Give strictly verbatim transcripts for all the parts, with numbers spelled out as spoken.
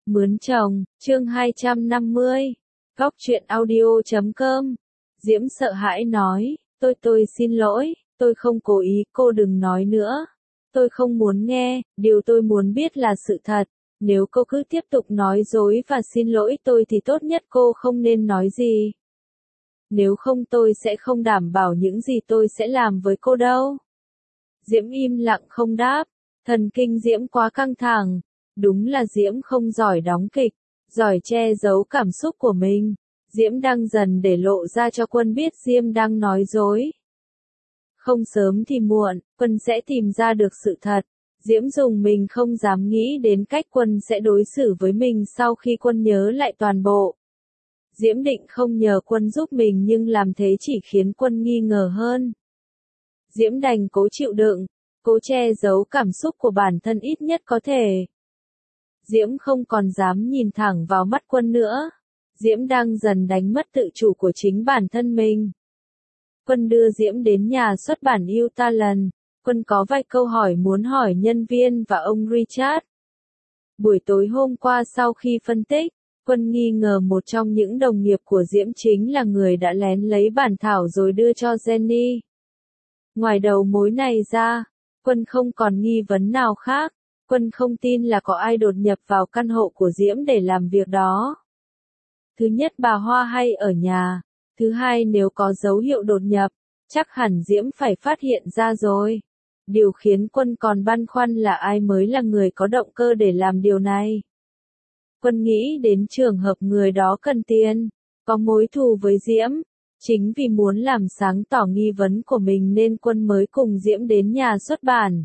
Mướn chồng, chương hai trăm năm mươi. Góc truyện audio chấm com. Diễm sợ hãi nói, tôi tôi xin lỗi, tôi không cố ý, cô đừng nói nữa. Tôi không muốn nghe, điều tôi muốn biết là sự thật. Nếu cô cứ tiếp tục nói dối và xin lỗi tôi thì tốt nhất cô không nên nói gì. Nếu không tôi sẽ không đảm bảo những gì tôi sẽ làm với cô đâu. Diễm im lặng không đáp, thần kinh Diễm quá căng thẳng. Đúng là Diễm không giỏi đóng kịch, giỏi che giấu cảm xúc của mình. Diễm đang dần để lộ ra cho Quân biết Diễm đang nói dối. Không sớm thì muộn, Quân sẽ tìm ra được sự thật. Diễm dùng mình không dám nghĩ đến cách Quân sẽ đối xử với mình sau khi Quân nhớ lại toàn bộ. Diễm định không nhờ Quân giúp mình nhưng làm thế chỉ khiến Quân nghi ngờ hơn. Diễm đành cố chịu đựng, cố che giấu cảm xúc của bản thân ít nhất có thể. Diễm không còn dám nhìn thẳng vào mắt Quân nữa. Diễm đang dần đánh mất tự chủ của chính bản thân mình. Quân đưa Diễm đến nhà xuất bản yêu ta lần. Quân có vài câu hỏi muốn hỏi nhân viên và ông Richard. Buổi tối hôm qua sau khi phân tích, Quân nghi ngờ một trong những đồng nghiệp của Diễm chính là người đã lén lấy bản thảo rồi đưa cho Jenny. Ngoài đầu mối này ra, Quân không còn nghi vấn nào khác. Quân không tin là có ai đột nhập vào căn hộ của Diễm để làm việc đó. Thứ nhất bà Hoa hay ở nhà. Thứ hai nếu có dấu hiệu đột nhập, chắc hẳn Diễm phải phát hiện ra rồi. Điều khiến Quân còn băn khoăn là ai mới là người có động cơ để làm điều này. Quân nghĩ đến trường hợp người đó cần tiền, có mối thù với Diễm. Chính vì muốn làm sáng tỏ nghi vấn của mình nên Quân mới cùng Diễm đến nhà xuất bản.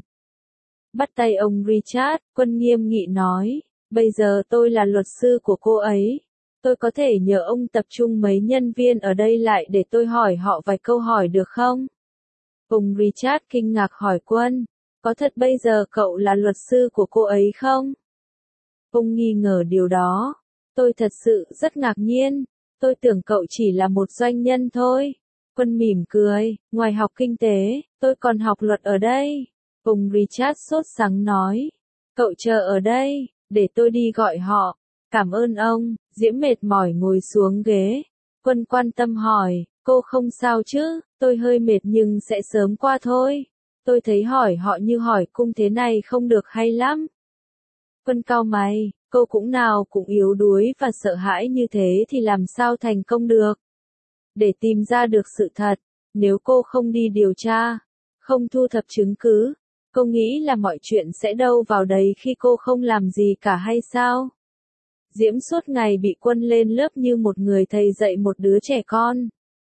Bắt tay ông Richard, Quân nghiêm nghị nói, bây giờ tôi là luật sư của cô ấy. Tôi có thể nhờ ông tập trung mấy nhân viên ở đây lại để tôi hỏi họ vài câu hỏi được không? Ông Richard kinh ngạc hỏi Quân, có thật bây giờ cậu là luật sư của cô ấy không? Ông nghi ngờ điều đó. Tôi thật sự rất ngạc nhiên. Tôi tưởng cậu chỉ là một doanh nhân thôi. Quân mỉm cười, ngoài học kinh tế, tôi còn học luật ở đây. Ông Richard sốt sắng nói, cậu chờ ở đây, để tôi đi gọi họ. Cảm ơn ông. Diễm mệt mỏi ngồi xuống ghế. Quân quan tâm hỏi, cô không sao chứ? Tôi hơi mệt nhưng sẽ sớm qua thôi. Tôi thấy hỏi họ như hỏi cung thế này không được hay lắm. Quân cau mày, cô cũng nào cũng yếu đuối và sợ hãi như thế thì làm sao thành công được? Để tìm ra được sự thật, nếu cô không đi điều tra, không thu thập chứng cứ, cô nghĩ là mọi chuyện sẽ đâu vào đấy khi cô không làm gì cả hay sao? Diễm suốt ngày bị Quân lên lớp như một người thầy dạy một đứa trẻ con.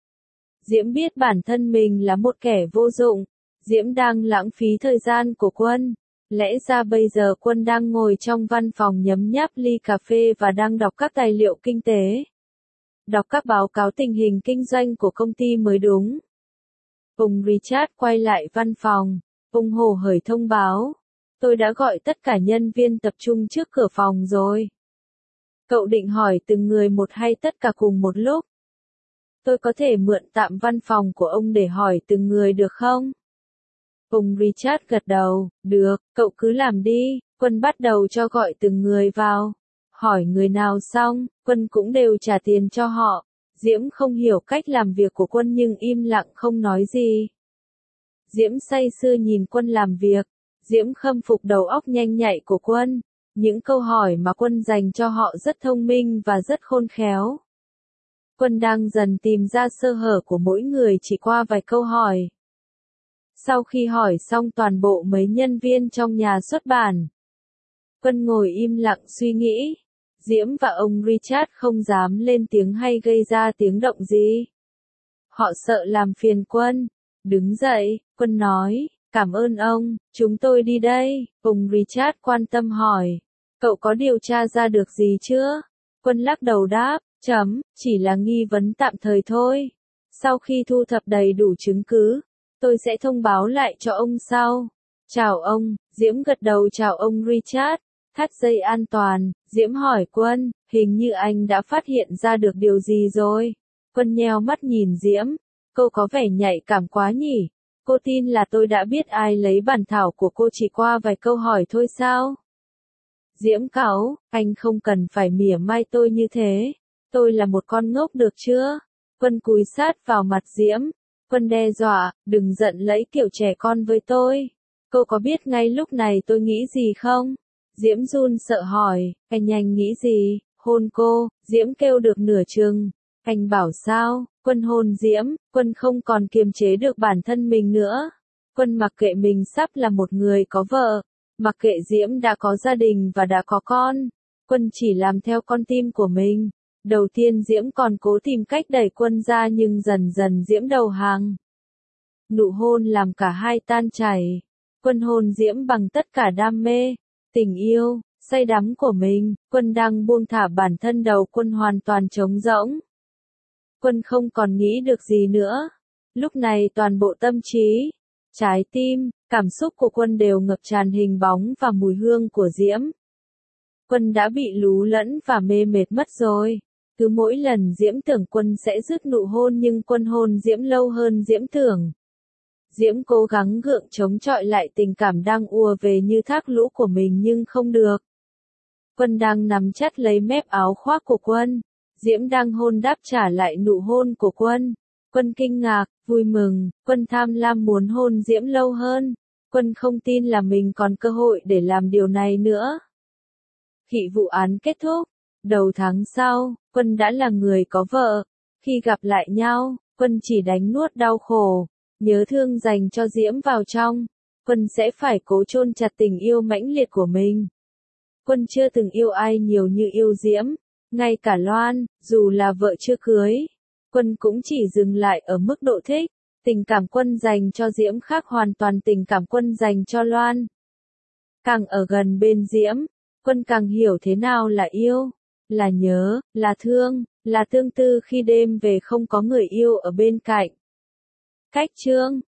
Diễm biết bản thân mình là một kẻ vô dụng. Diễm đang lãng phí thời gian của Quân. Lẽ ra bây giờ Quân đang ngồi trong văn phòng nhấm nháp ly cà phê và đang đọc các tài liệu kinh tế. Đọc các báo cáo tình hình kinh doanh của công ty mới đúng. Ông Richard quay lại văn phòng. Ông hồ hởi thông báo. Tôi đã gọi tất cả nhân viên tập trung trước cửa phòng rồi. Cậu định hỏi từng người một hay tất cả cùng một lúc? Tôi có thể mượn tạm văn phòng của ông để hỏi từng người được không? Ông Richard gật đầu, được, cậu cứ làm đi. Quân bắt đầu cho gọi từng người vào. Hỏi người nào xong, Quân cũng đều trả tiền cho họ. Diễm không hiểu cách làm việc của Quân nhưng im lặng không nói gì. Diễm say sưa nhìn Quân làm việc. Diễm khâm phục đầu óc nhanh nhạy của Quân. Những câu hỏi mà Quân dành cho họ rất thông minh và rất khôn khéo. Quân đang dần tìm ra sơ hở của mỗi người chỉ qua vài câu hỏi. Sau khi hỏi xong toàn bộ mấy nhân viên trong nhà xuất bản, Quân ngồi im lặng suy nghĩ. Diễm và ông Richard không dám lên tiếng hay gây ra tiếng động gì. Họ sợ làm phiền Quân. Đứng dậy, Quân nói, cảm ơn ông, chúng tôi đi đây. Ông Richard quan tâm hỏi, cậu có điều tra ra được gì chưa? Quân lắc đầu đáp, chấm, chỉ là nghi vấn tạm thời thôi. Sau khi thu thập đầy đủ chứng cứ, tôi sẽ thông báo lại cho ông sau. Chào ông. Diễm gật đầu chào ông Richard. Thắt dây an toàn. Diễm hỏi Quân, hình như anh đã phát hiện ra được điều gì rồi? Quân nheo mắt nhìn Diễm. Cô có vẻ nhạy cảm quá nhỉ? Cô tin là tôi đã biết ai lấy bản thảo của cô chỉ qua vài câu hỏi thôi sao? Diễm cáu, anh không cần phải mỉa mai tôi như thế. Tôi là một con ngốc được chưa? Quân cúi sát vào mặt Diễm. Quân đe dọa, đừng giận lẫy kiểu trẻ con với tôi. Cô có biết ngay lúc này tôi nghĩ gì không? Diễm run sợ hỏi, anh anh nghĩ gì? Hôn cô, Diễm kêu được nửa chừng. Anh bảo sao? Quân hôn Diễm, Quân không còn kiềm chế được bản thân mình nữa. Quân mặc kệ mình sắp là một người có vợ, mặc kệ Diễm đã có gia đình và đã có con. Quân chỉ làm theo con tim của mình. Đầu tiên Diễm còn cố tìm cách đẩy Quân ra nhưng dần dần Diễm đầu hàng. Nụ hôn làm cả hai tan chảy. Quân hôn Diễm bằng tất cả đam mê, tình yêu, say đắm của mình. Quân đang buông thả bản thân, đầu Quân hoàn toàn trống rỗng. Quân không còn nghĩ được gì nữa. Lúc này toàn bộ tâm trí, trái tim, cảm xúc của Quân đều ngập tràn hình bóng và mùi hương của Diễm. Quân đã bị lú lẫn và mê mệt mất rồi. Cứ mỗi lần Diễm tưởng Quân sẽ dứt nụ hôn nhưng Quân hôn Diễm lâu hơn Diễm tưởng. Diễm cố gắng gượng chống chọi lại tình cảm đang ùa về như thác lũ của mình nhưng không được. Quân đang nắm chặt lấy mép áo khoác của Quân. Diễm đang hôn đáp trả lại nụ hôn của Quân. Quân kinh ngạc, vui mừng, Quân tham lam muốn hôn Diễm lâu hơn. Quân không tin là mình còn cơ hội để làm điều này nữa. Khi vụ án kết thúc, đầu tháng sau, Quân đã là người có vợ. Khi gặp lại nhau, Quân chỉ đánh nuốt đau khổ, nhớ thương dành cho Diễm vào trong. Quân sẽ phải cố chôn chặt tình yêu mãnh liệt của mình. Quân chưa từng yêu ai nhiều như yêu Diễm. Ngay cả Loan, dù là vợ chưa cưới, Quân cũng chỉ dừng lại ở mức độ thích. Tình cảm Quân dành cho Diễm khác hoàn toàn tình cảm Quân dành cho Loan. Càng ở gần bên Diễm, Quân càng hiểu thế nào là yêu, là nhớ, là thương, là tương tư khi đêm về không có người yêu ở bên cạnh. Cách chương